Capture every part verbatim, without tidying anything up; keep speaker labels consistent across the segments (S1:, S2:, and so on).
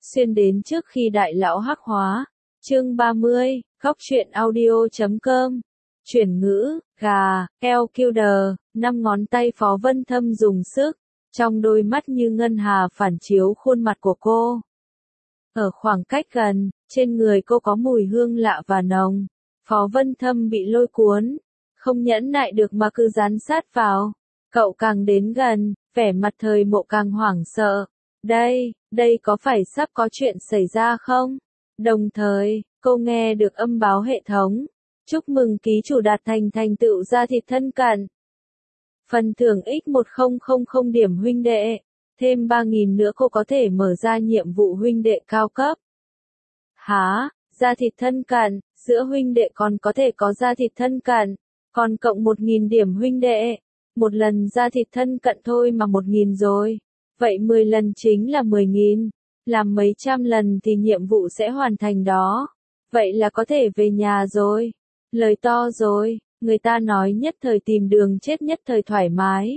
S1: xuyên đến trước khi đại lão hắc hóa. Chương ba mươi, góc truyện audio chấm com. Chuyển ngữ, gà, eo killer, năm ngón tay Phó Vân Thâm dùng sức, trong đôi mắt như ngân hà phản chiếu khuôn mặt của cô. Ở khoảng cách gần, trên người cô có mùi hương lạ và nồng. Phó Vân Thâm bị lôi cuốn, không nhẫn nại được mà cứ dán sát vào. Cậu càng đến gần, vẻ mặt Thời Mộ càng hoảng sợ. Đây, đây có phải sắp có chuyện xảy ra không? Đồng thời, cô nghe được âm báo hệ thống. Chúc mừng ký chủ đạt thành thành tựu da thịt thân cận. Phần thưởng x một nghìn điểm huynh đệ. Thêm ba nghìn nữa cô có thể mở ra nhiệm vụ huynh đệ cao cấp. Hả? Da thịt thân cận, giữa huynh đệ còn có thể có da thịt thân cận. Còn cộng một nghìn điểm huynh đệ. Một lần da thịt thân cận thôi mà một nghìn rồi. Vậy mười lần chính là mười nghìn. Làm mấy trăm lần thì nhiệm vụ sẽ hoàn thành đó. Vậy là có thể về nhà rồi. Lời to rồi, người ta nói nhất thời tìm đường chết nhất thời thoải mái.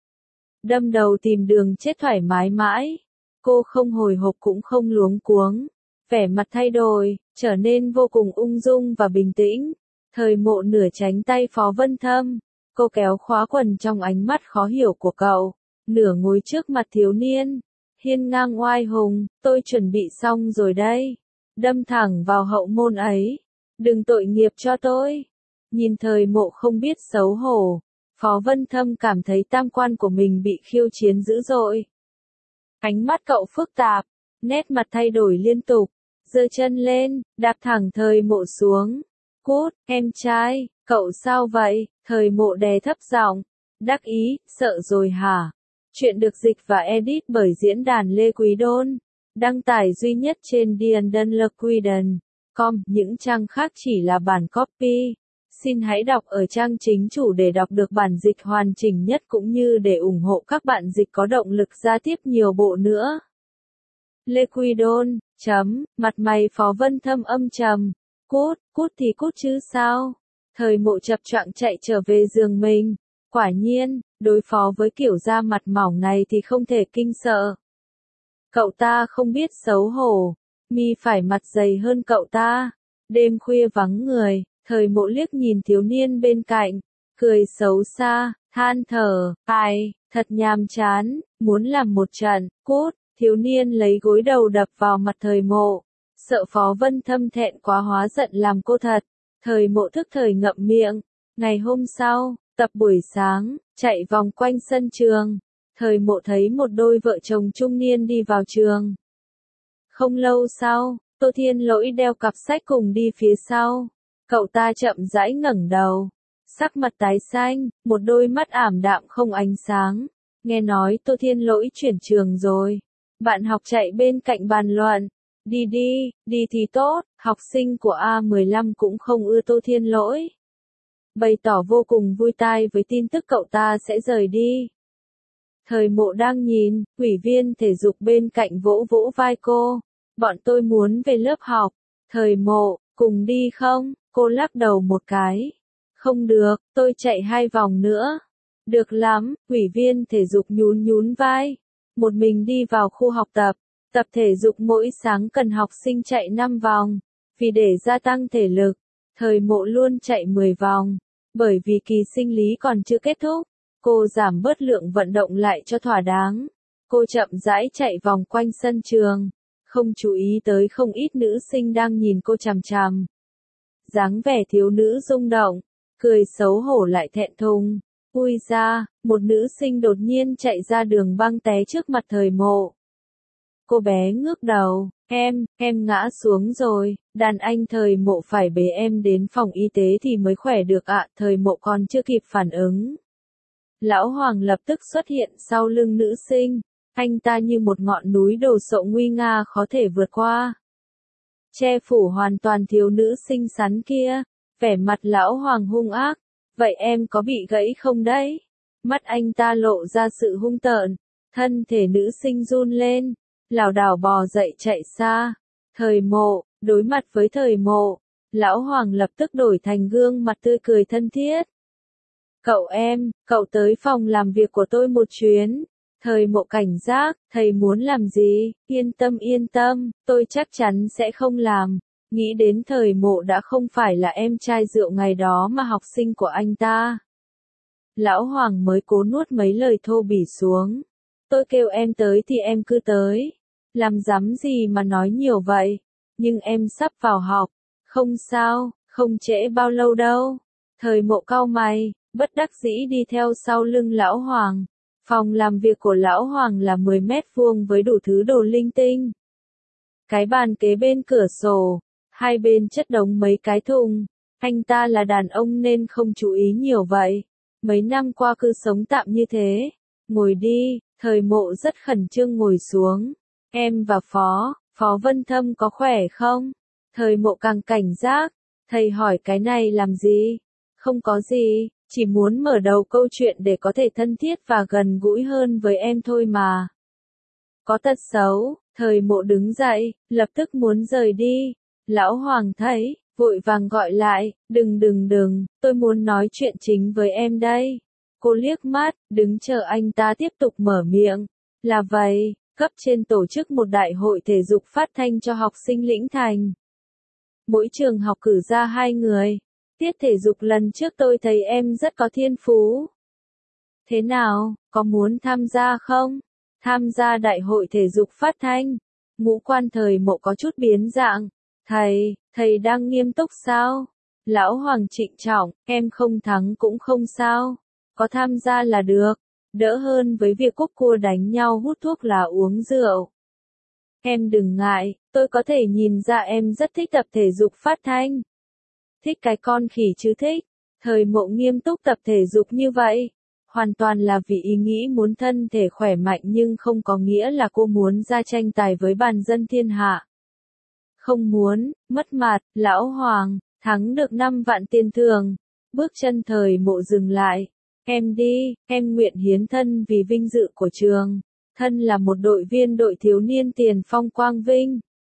S1: Đâm đầu tìm đường chết thoải mái mãi. Cô không hồi hộp cũng không luống cuống. Vẻ mặt thay đổi, trở nên vô cùng ung dung và bình tĩnh. Thời Mộ nửa tránh tay Phó Vân Thâm. Cô kéo khóa quần trong ánh mắt khó hiểu của cậu. Nửa ngồi trước mặt thiếu niên. Hiên ngang oai hùng, tôi chuẩn bị xong rồi đây. Đâm thẳng vào hậu môn ấy. Đừng tội nghiệp cho tôi. Nhìn Thời Mộ không biết xấu hổ. Phó Vân Thâm cảm thấy tam quan của mình bị khiêu chiến dữ dội. Ánh mắt cậu phức tạp, nét mặt thay đổi liên tục. Giơ chân lên, đạp thẳng Thời Mộ xuống. Cút, em trai, cậu sao vậy? Thời Mộ đè thấp giọng. Đắc ý, sợ rồi hả? Chuyện được dịch và edit bởi diễn đàn Lê Quý Đôn. Đăng tải duy nhất trên Diandenlequiden chấm com, những trang khác chỉ là bản copy. Xin hãy đọc ở trang chính chủ để đọc được bản dịch hoàn chỉnh nhất cũng như để ủng hộ các bạn dịch có động lực ra tiếp nhiều bộ nữa. Lê Quý Đôn, chấm, mặt mày Phó Vân Thâm âm trầm. Cút, cút thì cút chứ sao? Thời Mộ chập choạng chạy trở về giường mình. Quả nhiên, đối phó với kiểu da mặt mỏng này thì không thể kinh sợ. Cậu ta không biết xấu hổ, mi phải mặt dày hơn cậu ta. Đêm khuya vắng người, Thời Mộ liếc nhìn thiếu niên bên cạnh, cười xấu xa, than thở, ai, thật nhàm chán, muốn làm một trận, cút. Thiếu niên lấy gối đầu đập vào mặt Thời Mộ, sợ Phó Vân Thâm thẹn quá hóa giận làm cô thật. Thời Mộ thức thời ngậm miệng. Ngày hôm sau, tập buổi sáng, chạy vòng quanh sân trường. Thời Mộ thấy một đôi vợ chồng trung niên đi vào trường. Không lâu sau, Tô Thiên Lỗi đeo cặp sách cùng đi phía sau. Cậu ta chậm rãi ngẩng đầu. Sắc mặt tái xanh, một đôi mắt ảm đạm không ánh sáng. Nghe nói Tô Thiên Lỗi chuyển trường rồi. Bạn học chạy bên cạnh bàn luận. Đi đi, đi thì tốt, học sinh của A mười lăm cũng không ưa Tô Thiên Lỗi. Bày tỏ vô cùng vui tai với tin tức cậu ta sẽ rời đi. Thời Mộ đang nhìn, ủy viên thể dục bên cạnh vỗ vỗ vai cô. Bọn tôi muốn về lớp học. Thời Mộ, cùng đi không? Cô lắc đầu một cái. Không được, tôi chạy hai vòng nữa. Được lắm, ủy viên thể dục nhún nhún vai. Một mình đi vào khu học tập. Tập thể dục mỗi sáng cần học sinh chạy năm vòng. Vì để gia tăng thể lực, Thời Mộ luôn chạy mười vòng. Bởi vì kỳ sinh lý còn chưa kết thúc, cô giảm bớt lượng vận động lại cho thỏa đáng. Cô chậm rãi chạy vòng quanh sân trường, không chú ý tới không ít nữ sinh đang nhìn cô chằm chằm. Dáng vẻ thiếu nữ rung động, cười xấu hổ lại thẹn thùng. Ui ra, một nữ sinh đột nhiên chạy ra đường băng té trước mặt Thời Mộ. Cô bé ngước đầu, em, em ngã xuống rồi, đàn anh. Thời Mộ phải bế em đến phòng y tế thì mới khỏe được ạ. Thời Mộ còn chưa kịp phản ứng. Lão Hoàng lập tức xuất hiện sau lưng nữ sinh, anh ta như một ngọn núi đồ sộ nguy nga khó thể vượt qua. Che phủ hoàn toàn thiếu nữ xinh xắn kia, vẻ mặt Lão Hoàng hung ác, vậy em có bị gãy không đấy? Mắt anh ta lộ ra sự hung tợn, thân thể nữ sinh run lên. Lảo đảo bò dậy chạy xa. Thời Mộ, đối mặt với Thời Mộ, Lão Hoàng lập tức đổi thành gương mặt tươi cười thân thiết. Cậu em, cậu tới phòng làm việc của tôi một chuyến. Thời Mộ cảnh giác, thầy muốn làm gì? Yên tâm yên tâm, tôi chắc chắn sẽ không làm. Nghĩ đến Thời Mộ đã không phải là em trai rượu ngày đó mà học sinh của anh ta. Lão Hoàng mới cố nuốt mấy lời thô bỉ xuống. Tôi kêu em tới thì em cứ tới. Làm dám gì mà nói nhiều vậy? Nhưng em sắp vào học. Không sao, không trễ bao lâu đâu. Thời Mộ cau mày, bất đắc dĩ đi theo sau lưng Lão Hoàng. Phòng làm việc của Lão Hoàng là mười mét vuông với đủ thứ đồ linh tinh. Cái bàn kế bên cửa sổ, hai bên chất đống mấy cái thùng. Anh ta là đàn ông nên không chú ý nhiều vậy. Mấy năm qua cứ sống tạm như thế. Ngồi đi, Thời Mộ rất khẩn trương ngồi xuống. Em và Phó, Phó Vân Thâm có khỏe không? Thời Mộ càng cảnh giác. Thầy hỏi cái này làm gì? Không có gì, chỉ muốn mở đầu câu chuyện để có thể thân thiết và gần gũi hơn với em thôi mà. Có tật xấu, Thời Mộ đứng dậy, lập tức muốn rời đi. Lão Hoàng thấy, vội vàng gọi lại, đừng đừng đừng, tôi muốn nói chuyện chính với em đây. Cô liếc mắt, đứng chờ anh ta tiếp tục mở miệng. Là vậy, cấp trên tổ chức một đại hội thể dục phát thanh cho học sinh Lĩnh Thành. Mỗi trường học cử ra hai người. Tiết thể dục lần trước tôi thấy em rất có thiên phú. Thế nào, có muốn tham gia không? Tham gia đại hội thể dục phát thanh. Ngũ quan Thời Mộ có chút biến dạng. Thầy, thầy đang nghiêm túc sao? Lão Hoàng trịnh trọng, em không thắng cũng không sao. Có tham gia là được. Đỡ hơn với việc cúc cua đánh nhau hút thuốc lá uống rượu. Em đừng ngại, tôi có thể nhìn ra em rất thích tập thể dục phát thanh. Thích cái con khỉ chứ thích. Thời Mộ nghiêm túc tập thể dục như vậy. Hoàn toàn là vì ý nghĩ muốn thân thể khỏe mạnh nhưng không có nghĩa là cô muốn ra tranh tài với bàn dân thiên hạ. Không muốn, mất mặt, Lão Hoàng, thắng được năm vạn tiền thưởng. Bước chân Thời Mộ dừng lại. Em đi, em nguyện hiến thân vì vinh dự của trường. Thân là một đội viên đội thiếu niên tiền phong quang vinh.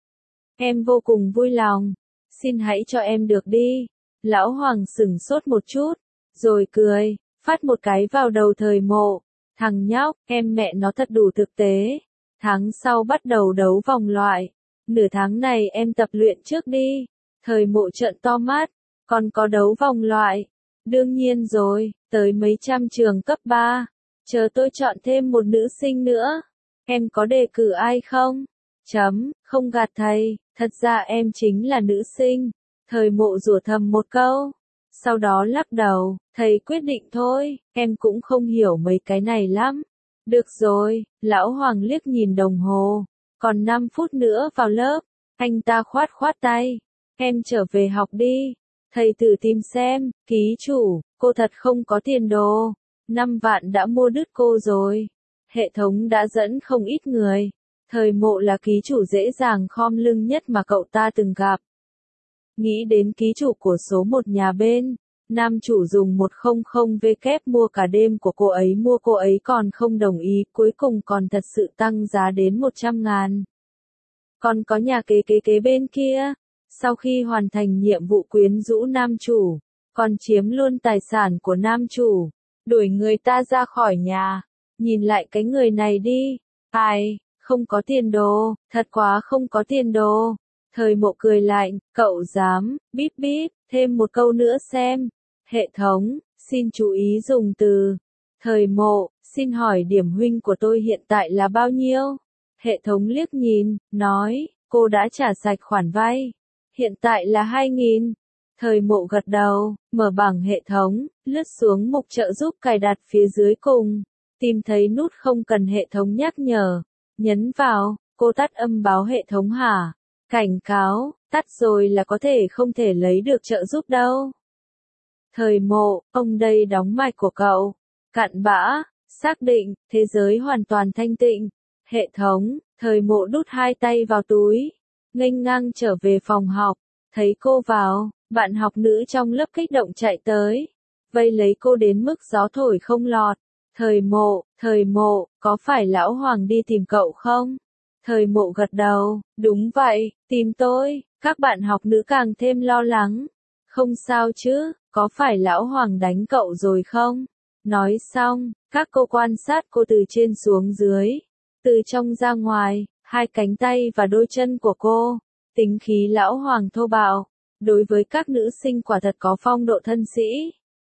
S1: Em vô cùng vui lòng. Xin hãy cho em được đi. Lão Hoàng sửng sốt một chút, rồi cười, phát một cái vào đầu Thời Mộ. Thằng nhóc, em mẹ nó thật đủ thực tế. Tháng sau bắt đầu đấu vòng loại. Nửa tháng này em tập luyện trước đi. Thời Mộ trợn to mắt. Còn có đấu vòng loại. Đương nhiên rồi, tới mấy trăm trường cấp ba. Chờ tôi chọn thêm một nữ sinh nữa. Em có đề cử ai không? Chấm, không gạt thầy, thật ra em chính là nữ sinh. Thời Mộ rủa thầm một câu. Sau đó lắc đầu, thầy quyết định thôi, em cũng không hiểu mấy cái này lắm. Được rồi, Lão Hoàng liếc nhìn đồng hồ. Còn năm phút nữa vào lớp. Anh ta khoát khoát tay. Em trở về học đi. Thầy thử tìm xem, ký chủ, cô thật không có tiền đồ. Năm vạn đã mua đứt cô rồi. Hệ thống đã dẫn không ít người. Thời Mộ là ký chủ dễ dàng khom lưng nhất mà cậu ta từng gặp. Nghĩ đến ký chủ của số một nhà bên. Nam chủ dùng một trăm vê kép mua cả đêm của cô ấy mua cô ấy còn không đồng ý, cuối cùng còn thật sự tăng giá đến một trăm ngàn. Còn có nhà kế kế kế bên kia. Sau khi hoàn thành nhiệm vụ quyến rũ nam chủ, còn chiếm luôn tài sản của nam chủ, đuổi người ta ra khỏi nhà. Nhìn lại cái người này đi. Ai, không có tiền đồ, thật quá không có tiền đồ. Thời Mộ cười lạnh, cậu dám, bíp bíp, thêm một câu nữa xem. Hệ thống, xin chú ý dùng từ. Thời Mộ, xin hỏi điểm huynh của tôi hiện tại là bao nhiêu? Hệ thống liếc nhìn, nói, cô đã trả sạch khoản vay. Hiện tại là hai nghìn. Thời Mộ gật đầu, mở bảng hệ thống, lướt xuống mục trợ giúp cài đặt phía dưới cùng. Tìm thấy nút không cần hệ thống nhắc nhở. Nhấn vào, cô tắt âm báo hệ thống hả? Cảnh cáo, tắt rồi là có thể không thể lấy được trợ giúp đâu. Thời Mộ, ông đây đóng mạch của cậu. Cặn bã, xác định, thế giới hoàn toàn thanh tịnh. Hệ thống, Thời Mộ đút hai tay vào túi. Nghênh ngang trở về phòng học. Thấy cô vào, bạn học nữ trong lớp kích động chạy tới. Vây lấy cô đến mức gió thổi không lọt. Thời Mộ, Thời Mộ, có phải Lão Hoàng đi tìm cậu không? Thời Mộ gật đầu, đúng vậy, tìm tôi. Các bạn học nữ càng thêm lo lắng. Không sao chứ, có phải Lão Hoàng đánh cậu rồi không? Nói xong, các Các cô quan sát cô từ trên xuống dưới, từ trong ra ngoài, hai cánh tay và đôi chân của cô, tính khí lão hoàng thô bạo, đối với các nữ sinh quả thật có phong độ thân sĩ.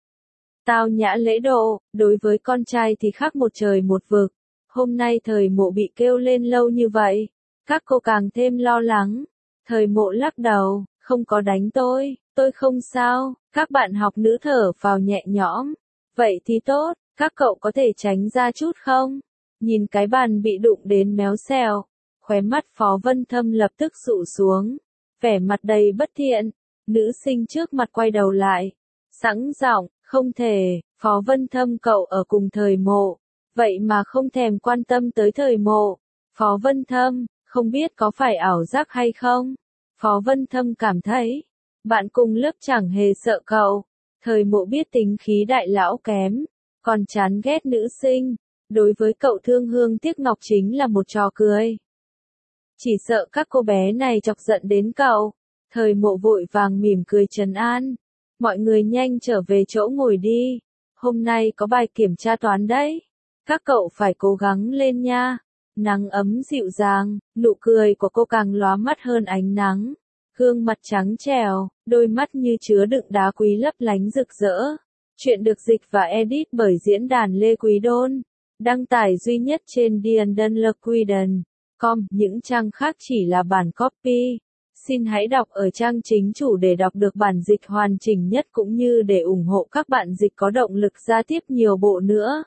S1: Tao nhã lễ độ, đối với con trai thì khác một trời một vực. Hôm nay thời mộ bị kêu lên lâu như vậy, các cô càng thêm lo lắng. Thời mộ lắc đầu, không có đánh tôi, tôi không sao, các bạn học nữ thở vào nhẹ nhõm. Vậy thì tốt, các cậu có thể tránh ra chút không? Nhìn cái bàn bị đụng đến méo xèo, khóe mắt Phó Vân Thâm lập tức sụ xuống, vẻ mặt đầy bất thiện. Nữ sinh trước mặt quay đầu lại, sẵn giọng, không thể, Phó Vân Thâm cậu ở cùng thời mộ, vậy mà không thèm quan tâm tới thời mộ. Phó Vân Thâm, không biết có phải ảo giác hay không? Phó Vân Thâm cảm thấy, bạn cùng lớp chẳng hề sợ cậu. Thời mộ biết tính khí đại lão kém, còn chán ghét nữ sinh. Đối với cậu thương hương tiếc ngọc chính là một trò cười. Chỉ sợ các cô bé này chọc giận đến cậu. Thời mộ vội vàng mỉm cười trấn an. Mọi người nhanh trở về chỗ ngồi đi. Hôm nay có bài kiểm tra toán đấy. Các cậu phải cố gắng lên nha. Nắng ấm dịu dàng, nụ cười của cô càng lóa mắt hơn ánh nắng. Gương mặt trắng trẻo, đôi mắt như chứa đựng đá quý lấp lánh rực rỡ. Chuyện được dịch và edit bởi diễn đàn Lê Quý Đôn. Đăng tải duy nhất trên diandanlequiden chấm com, những trang khác chỉ là bản copy. Xin hãy đọc ở trang chính chủ để đọc được bản dịch hoàn chỉnh nhất cũng như để ủng hộ các bạn dịch có động lực ra tiếp nhiều bộ nữa.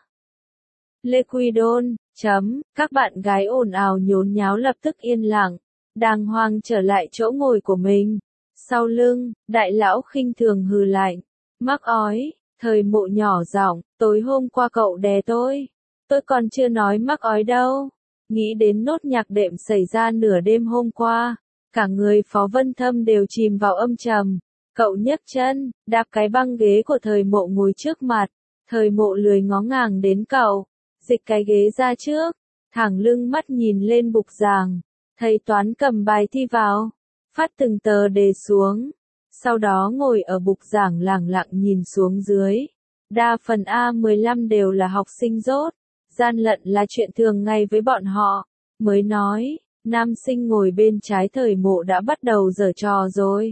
S1: Lê Quý Đôn, chấm, các bạn gái ồn ào nhốn nháo lập tức yên lặng, đàng hoàng trở lại chỗ ngồi của mình. Sau lưng, đại lão khinh thường hừ lạnh, mắc ói, thời mộ nhỏ giọng, tối hôm qua cậu đè tôi. Tôi còn chưa nói mắc ói đâu. Nghĩ đến nốt nhạc đệm xảy ra nửa đêm hôm qua, cả người Phó Vân Thâm đều chìm vào âm trầm. Cậu nhấc chân, đạp cái băng ghế của thời mộ ngồi trước mặt. Thời mộ lười ngó ngàng đến cậu, dịch cái ghế ra trước, thẳng lưng mắt nhìn lên bục giảng. Thầy toán cầm bài thi vào, phát từng tờ đề xuống. Sau đó ngồi ở bục giảng lẳng lặng nhìn xuống dưới. Đa phần A mười lăm đều là học sinh dốt. Gian lận là chuyện thường ngày với bọn họ. Mới nói, nam sinh ngồi bên trái thời mộ đã bắt đầu giở trò rồi.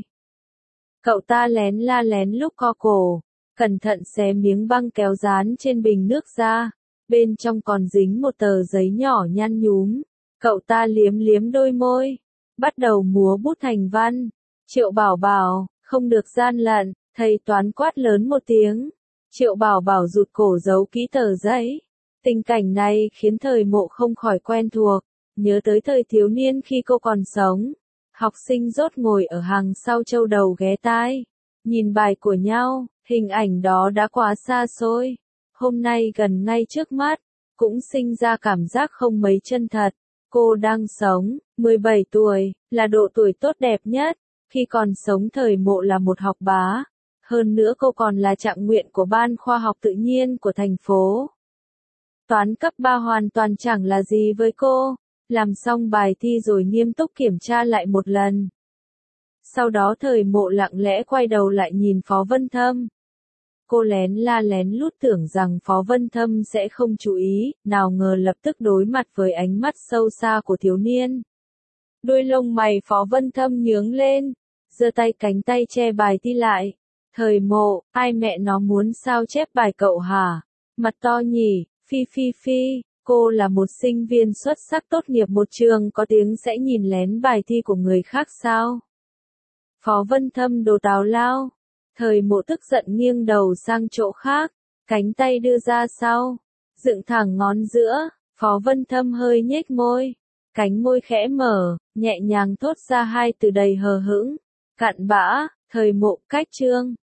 S1: Cậu ta lén la lén lúc co cổ, cẩn thận xé miếng băng kéo dán trên bình nước ra. Bên trong còn dính một tờ giấy nhỏ nhăn nhúm. Cậu ta liếm liếm đôi môi, bắt đầu múa bút thành văn. Triệu Bảo Bảo, không được gian lận, thầy toán quát lớn một tiếng. Triệu Bảo Bảo rụt cổ giấu kỹ tờ giấy. Tình cảnh này khiến thời mộ không khỏi quen thuộc, nhớ tới thời thiếu niên khi cô còn sống. Học sinh dốt ngồi ở hàng sau châu đầu ghé tai, nhìn bài của nhau, hình ảnh đó đã quá xa xôi. Hôm nay gần ngay trước mắt, cũng sinh ra cảm giác không mấy chân thật. Cô đang sống, mười bảy tuổi, là độ tuổi tốt đẹp nhất. Khi còn sống thời mộ là một học bá. Hơn nữa cô còn là trạng nguyện của Ban Khoa học Tự nhiên của thành phố. Toán cấp ba hoàn toàn chẳng là gì với cô. Làm xong bài thi rồi nghiêm túc kiểm tra lại một lần. Sau đó thời mộ lặng lẽ quay đầu lại nhìn Phó Vân Thâm. Cô lén la lén lút tưởng rằng Phó Vân Thâm sẽ không chú ý, nào ngờ lập tức đối mặt với ánh mắt sâu xa của thiếu niên. Đôi lông mày Phó Vân Thâm nhướng lên, giơ tay cánh tay che bài thi lại. Thời mộ, ai mẹ nó muốn sao chép bài cậu hả? Mặt to nhỉ, phi phi phi, cô là một sinh viên xuất sắc tốt nghiệp một trường có tiếng sẽ nhìn lén bài thi của người khác sao? Phó Vân Thâm đồ tào lao. Thời mộ tức giận nghiêng đầu sang chỗ khác, cánh tay đưa ra sau, dựng thẳng ngón giữa. Phó Vân Thâm hơi nhếch môi, cánh môi khẽ mở, nhẹ nhàng thốt ra hai từ đầy hờ hững. Cặn bã, thời mộ cách chương.